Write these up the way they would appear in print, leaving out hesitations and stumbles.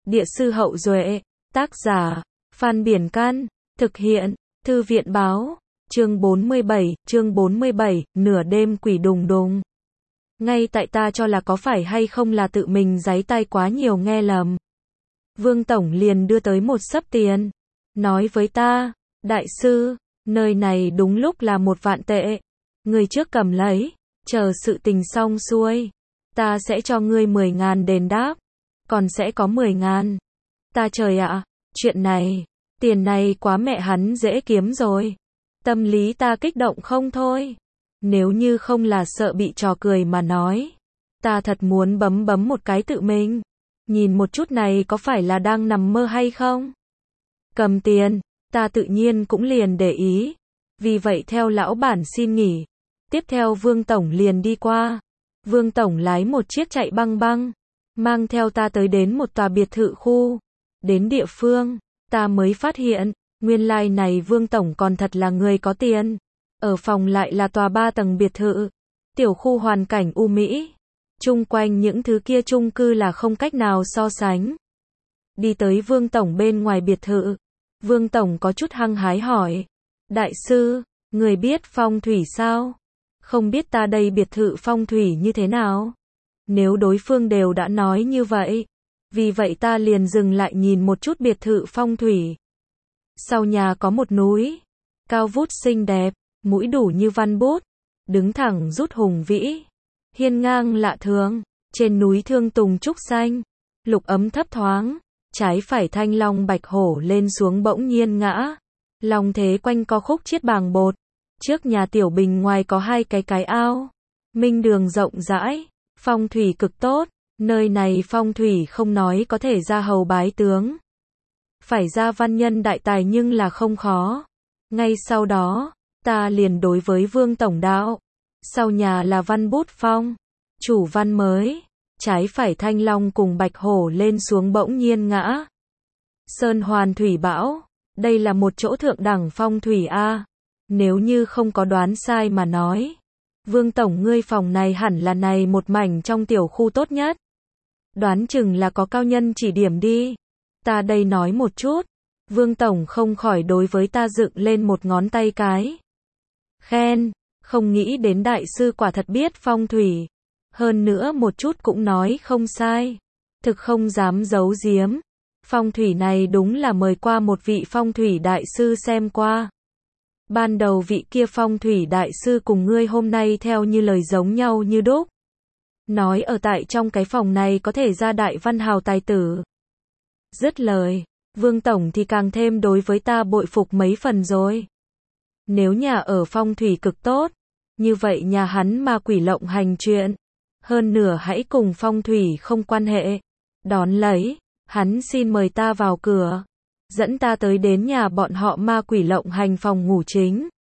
Địa sư Hậu Duệ, tác giả, Phan Biển Can, thực hiện, Thư viện báo, chương 47, nửa đêm quỷ đùng đùng. Ngay tại ta cho là có phải hay không là tự mình giấy tay quá nhiều nghe lầm. Vương Tổng liền đưa tới một xấp tiền, nói với ta, đại sư, nơi này đúng lúc là 1.000 tệ, người trước cầm lấy, chờ sự tình xong xuôi, ta sẽ cho ngươi 10.000 đền đáp, còn sẽ có 10.000. Ta trời ạ, chuyện này, tiền này quá mẹ hắn dễ kiếm rồi. Tâm lý ta kích động không thôi. Nếu như không là sợ bị trò cười mà nói, ta thật muốn bấm một cái tự mình. Nhìn một chút này có phải là đang nằm mơ hay không? Cầm tiền, ta tự nhiên cũng liền để ý. Vì vậy theo lão bản xin nghỉ. Tiếp theo Vương Tổng liền đi qua. Vương Tổng lái một chiếc chạy băng băng, mang theo ta tới đến một tòa biệt thự khu. Đến địa phương, ta mới phát hiện, nguyên lai này Vương Tổng còn thật là người có tiền. Ở phòng lại là tòa 3 tầng biệt thự, tiểu khu hoàn cảnh u mỹ. Chung quanh những thứ kia chung cư là không cách nào so sánh. Đi tới Vương Tổng bên ngoài biệt thự, Vương Tổng có chút hăng hái hỏi, đại sư, người biết phong thủy sao? Không biết ta đây biệt thự phong thủy như thế nào? Nếu đối phương đều đã nói như vậy, vì vậy ta liền dừng lại nhìn một chút biệt thự phong thủy. Sau nhà có một núi, cao vút xinh đẹp, mũi đủ như văn bút, đứng thẳng rút hùng vĩ, hiên ngang lạ thường, trên núi thương tùng trúc xanh, lục ấm thấp thoáng, trái phải thanh long bạch hổ lên xuống bỗng nhiên ngã, long thế quanh co khúc chiết bàng bột, trước nhà tiểu bình ngoài có 2 cái ao, minh đường rộng rãi, phong thủy cực tốt, nơi này phong thủy không nói có thể ra hầu bái tướng, phải ra văn nhân đại tài nhưng là không khó. Ngay sau đó, ta liền đối với Vương Tổng đạo, sau nhà là văn bút phong, chủ văn mới, trái phải thanh long cùng bạch hổ lên xuống bỗng nhiên ngã. Sơn hoàn thủy bão, đây là một chỗ thượng đẳng phong thủy A, nếu như không có đoán sai mà nói. Vương Tổng ngươi phòng này hẳn là này một mảnh trong tiểu khu tốt nhất. Đoán chừng là có cao nhân chỉ điểm đi. Ta đây nói một chút. Vương Tổng không khỏi đối với ta dựng lên một ngón tay cái. Khen, không nghĩ đến đại sư quả thật biết phong thủy. Hơn nữa một chút cũng nói không sai. Thực không dám giấu giếm. Phong thủy này đúng là mời qua một vị phong thủy đại sư xem qua. Ban đầu vị kia phong thủy đại sư cùng ngươi hôm nay theo như lời giống nhau như đúc. Nói ở tại trong cái phòng này có thể ra đại văn hào tài tử. Dứt lời, Vương Tổng thì càng thêm đối với ta bội phục mấy phần rồi. Nếu nhà ở phong thủy cực tốt, như vậy nhà hắn ma quỷ lộng hành chuyện. Hơn nửa hãy cùng phong thủy không quan hệ. Đón lấy, hắn xin mời ta vào cửa. Dẫn ta tới đến nhà bọn họ ma quỷ lộng hành phòng ngủ chính.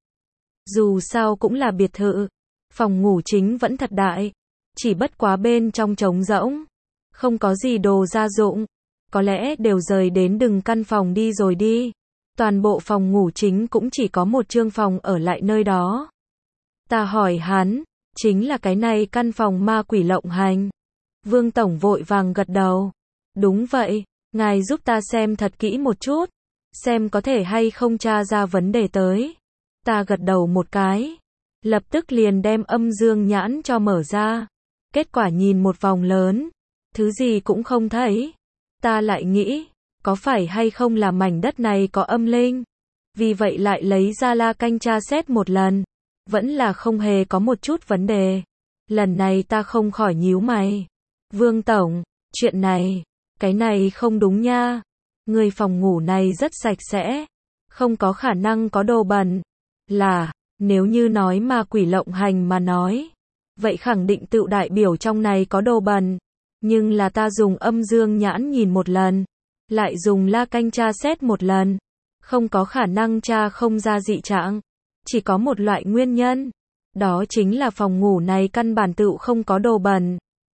Dù sao cũng là biệt thự, phòng ngủ chính vẫn thật đại, chỉ bất quá bên trong trống rỗng, không có gì đồ gia dụng, có lẽ đều rời đến từng căn phòng đi rồi đi. Toàn bộ phòng ngủ chính cũng chỉ có một chương phòng ở lại nơi đó. Ta hỏi hắn, chính là cái này căn phòng ma quỷ lộng hành. Vương Tổng vội vàng gật đầu. Đúng vậy, ngài giúp ta xem thật kỹ một chút, xem có thể hay không tra ra vấn đề tới. Ta gật đầu một cái, lập tức liền đem âm dương nhãn cho mở ra. Kết quả nhìn một vòng lớn, thứ gì cũng không thấy. Ta lại nghĩ, có phải hay không là mảnh đất này có âm linh? Vì vậy lại lấy ra la canh tra xét một lần, vẫn là không hề có một chút vấn đề. Lần này ta không khỏi nhíu mày. Vương Tổng, chuyện này, cái này không đúng nha. Người phòng ngủ này rất sạch sẽ, không có khả năng có đồ bẩn. Là, nếu như nói ma quỷ lộng hành mà nói, vậy khẳng định tự đại biểu trong này có đồ bẩn. Nhưng là ta dùng âm dương nhãn nhìn một lần, lại dùng la canh tra xét một lần, không có khả năng tra không ra dị trạng. Chỉ có một loại nguyên nhân, đó chính là phòng ngủ này căn bản tự không có đồ bẩn.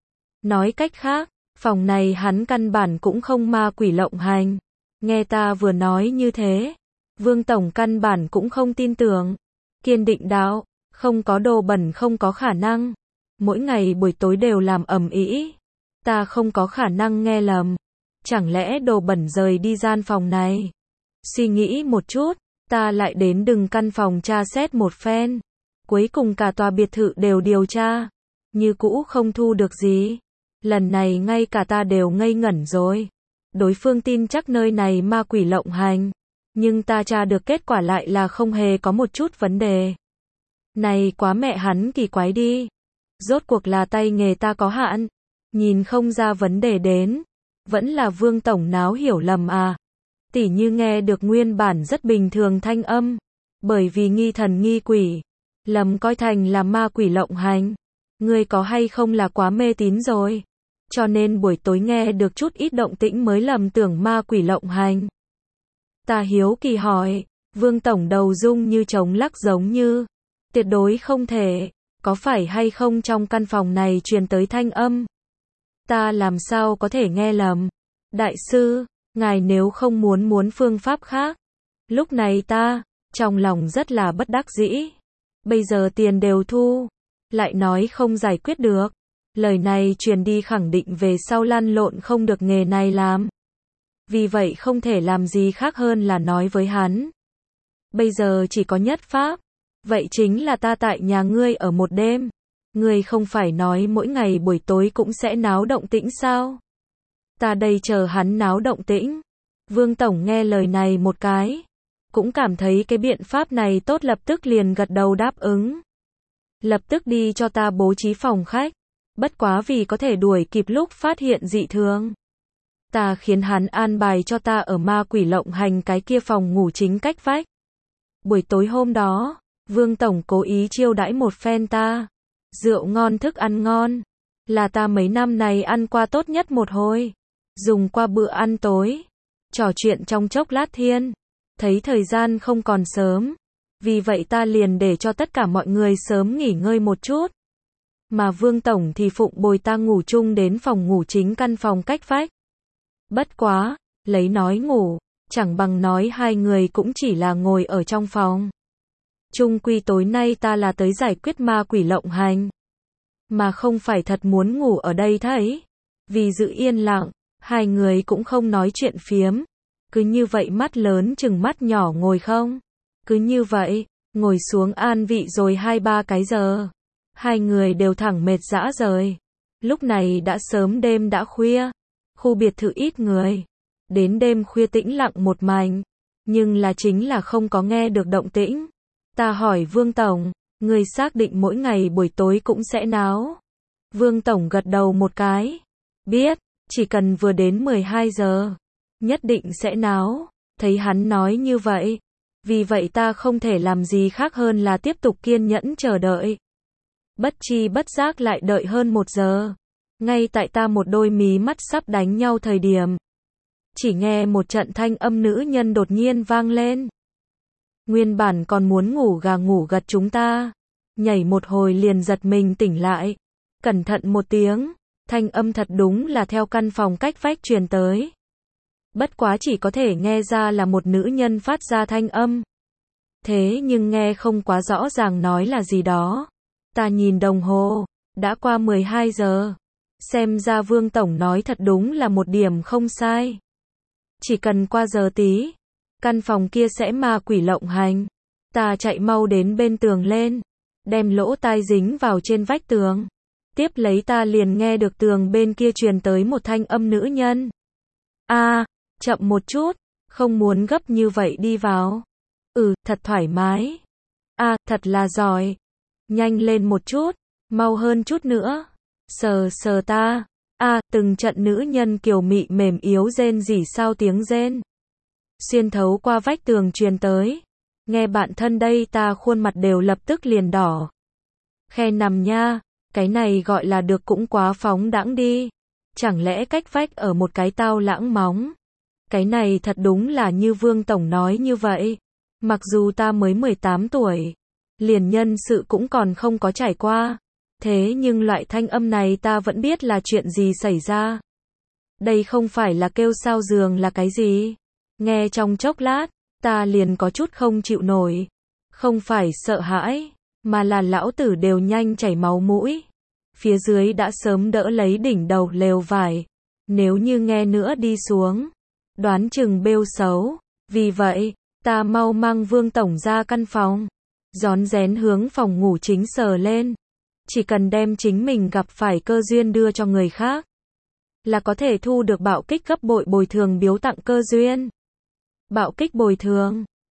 Nói cách khác, phòng này hắn căn bản cũng không ma quỷ lộng hành. Nghe ta vừa nói như thế, Vương Tổng căn bản cũng không tin tưởng. Kiên định đạo, không có đồ bẩn không có khả năng. Mỗi ngày buổi tối đều làm ầm ĩ. Ta không có khả năng nghe lầm. Chẳng lẽ đồ bẩn rời đi gian phòng này? Suy nghĩ một chút, ta lại đến từng căn phòng tra xét một phen. Cuối cùng cả tòa biệt thự đều điều tra. Như cũ không thu được gì. Lần này ngay cả ta đều ngây ngẩn rồi. Đối phương tin chắc nơi này ma quỷ lộng hành. Nhưng ta tra được kết quả lại là không hề có một chút vấn đề. Này quá mẹ hắn kỳ quái đi. Rốt cuộc là tay nghề ta có hạn. Nhìn không ra vấn đề đến. Vẫn là Vương tổng náo hiểu lầm à. Tỉ như nghe được nguyên bản rất bình thường thanh âm. Bởi vì nghi thần nghi quỷ. Lầm coi thành là ma quỷ lộng hành. Ngươi có hay không là quá mê tín rồi. Cho nên buổi tối nghe được chút ít động tĩnh mới lầm tưởng ma quỷ lộng hành. Ta hiếu kỳ hỏi. Vương tổng đầu rung như trống lắc giống như. Tuyệt đối không thể. Có phải hay không trong căn phòng này truyền tới thanh âm? Ta làm sao có thể nghe lầm? Đại sư, ngài nếu không muốn phương pháp khác. Lúc này ta, trong lòng rất là bất đắc dĩ. Bây giờ tiền đều thu, lại nói không giải quyết được. Lời này truyền đi khẳng định về sau lăn lộn không được nghề này làm. Vì vậy không thể làm gì khác hơn là nói với hắn. Bây giờ chỉ có nhất pháp. Vậy chính là ta tại nhà ngươi ở một đêm. Ngươi không phải nói mỗi ngày buổi tối cũng sẽ náo động tĩnh sao? Ta đây chờ hắn náo động tĩnh. Vương tổng nghe lời này một cái. Cũng cảm thấy cái biện pháp này tốt, lập tức liền gật đầu đáp ứng. Lập tức đi cho ta bố trí phòng khách. Bất quá vì có thể đuổi kịp lúc phát hiện dị thường. Ta khiến hắn an bài cho ta ở ma quỷ lộng hành cái kia phòng ngủ chính cách vách. Buổi tối hôm đó, Vương tổng cố ý chiêu đãi một phen ta. Rượu ngon thức ăn ngon. Là ta mấy năm này ăn qua tốt nhất một hồi. Dùng qua bữa ăn tối. Trò chuyện trong chốc lát thiên. Thấy thời gian không còn sớm. Vì vậy ta liền để cho tất cả mọi người sớm nghỉ ngơi một chút. Mà Vương tổng thì phụng bồi ta ngủ chung đến phòng ngủ chính căn phòng cách vách. Bất quá, lấy nói ngủ, chẳng bằng nói hai người cũng chỉ là ngồi ở trong phòng. Chung quy tối nay ta là tới giải quyết ma quỷ lộng hành. Mà không phải thật muốn ngủ ở đây thấy. Vì giữ yên lặng, hai người cũng không nói chuyện phiếm. Cứ như vậy mắt lớn chừng mắt nhỏ ngồi không. Cứ như vậy, ngồi xuống an vị rồi 2-3 cái giờ. Hai người đều thẳng mệt rã rời. Lúc này đã sớm đêm đã khuya. Khu biệt thự ít người. Đến đêm khuya tĩnh lặng một mảnh. Nhưng là chính là không có nghe được động tĩnh. Ta hỏi Vương tổng, người xác định mỗi ngày buổi tối cũng sẽ náo. Vương tổng gật đầu một cái. Biết, chỉ cần vừa đến 12 giờ. Nhất định sẽ náo. Thấy hắn nói như vậy. Vì vậy ta không thể làm gì khác hơn là tiếp tục kiên nhẫn chờ đợi. Bất chi bất giác lại đợi hơn 1 giờ. Ngay tại ta một đôi mí mắt sắp đánh nhau thời điểm. Chỉ nghe một trận thanh âm nữ nhân đột nhiên vang lên. Nguyên bản còn muốn ngủ gà ngủ gật chúng ta. Nhảy một hồi liền giật mình tỉnh lại. Cẩn thận một tiếng. Thanh âm thật đúng là theo căn phòng cách vách truyền tới. Bất quá chỉ có thể nghe ra là một nữ nhân phát ra thanh âm. Thế nhưng nghe không quá rõ ràng nói là gì đó. Ta nhìn đồng hồ. Đã qua 12 giờ. Xem ra Vương tổng nói thật đúng là một điểm không sai. Chỉ cần qua giờ tí. Căn phòng kia sẽ ma quỷ lộng hành. Ta chạy mau đến bên tường lên. Đem lỗ tai dính vào trên vách tường. Tiếp lấy ta liền nghe được tường bên kia truyền tới một thanh âm nữ nhân. Chậm một chút. Không muốn gấp như vậy đi vào. Thật thoải mái. Thật là giỏi. Nhanh lên một chút. Mau hơn chút nữa. Sờ ta. Từng trận nữ nhân kiều mị mềm yếu rên rỉ sao tiếng rên. Xuyên thấu qua vách tường truyền tới. Nghe bạn thân đây ta khuôn mặt đều lập tức liền đỏ. Khe nằm nha. Cái này gọi là được cũng quá phóng đãng đi. Chẳng lẽ cách vách ở một cái tao lãng móng. Cái này thật đúng là như Vương tổng nói như vậy. Mặc dù ta mới 18 tuổi. Liền nhân sự cũng còn không có trải qua. Thế nhưng loại thanh âm này ta vẫn biết là chuyện gì xảy ra. Đây không phải là kêu sao giường là cái gì. Nghe trong chốc lát, ta liền có chút không chịu nổi. Không phải sợ hãi, mà là lão tử đều nhanh chảy máu mũi. Phía dưới đã sớm đỡ lấy đỉnh đầu lều vải. Nếu như nghe nữa đi xuống, đoán chừng bêu xấu. Vì vậy, ta mau mang Vương Tổng ra căn phòng. Rón rén hướng phòng ngủ chính sờ lên. Chỉ cần đem chính mình gặp phải cơ duyên đưa cho người khác, là có thể thu được bạo kích gấp bội bồi thường biếu tặng cơ duyên. Bạo kích bồi thường.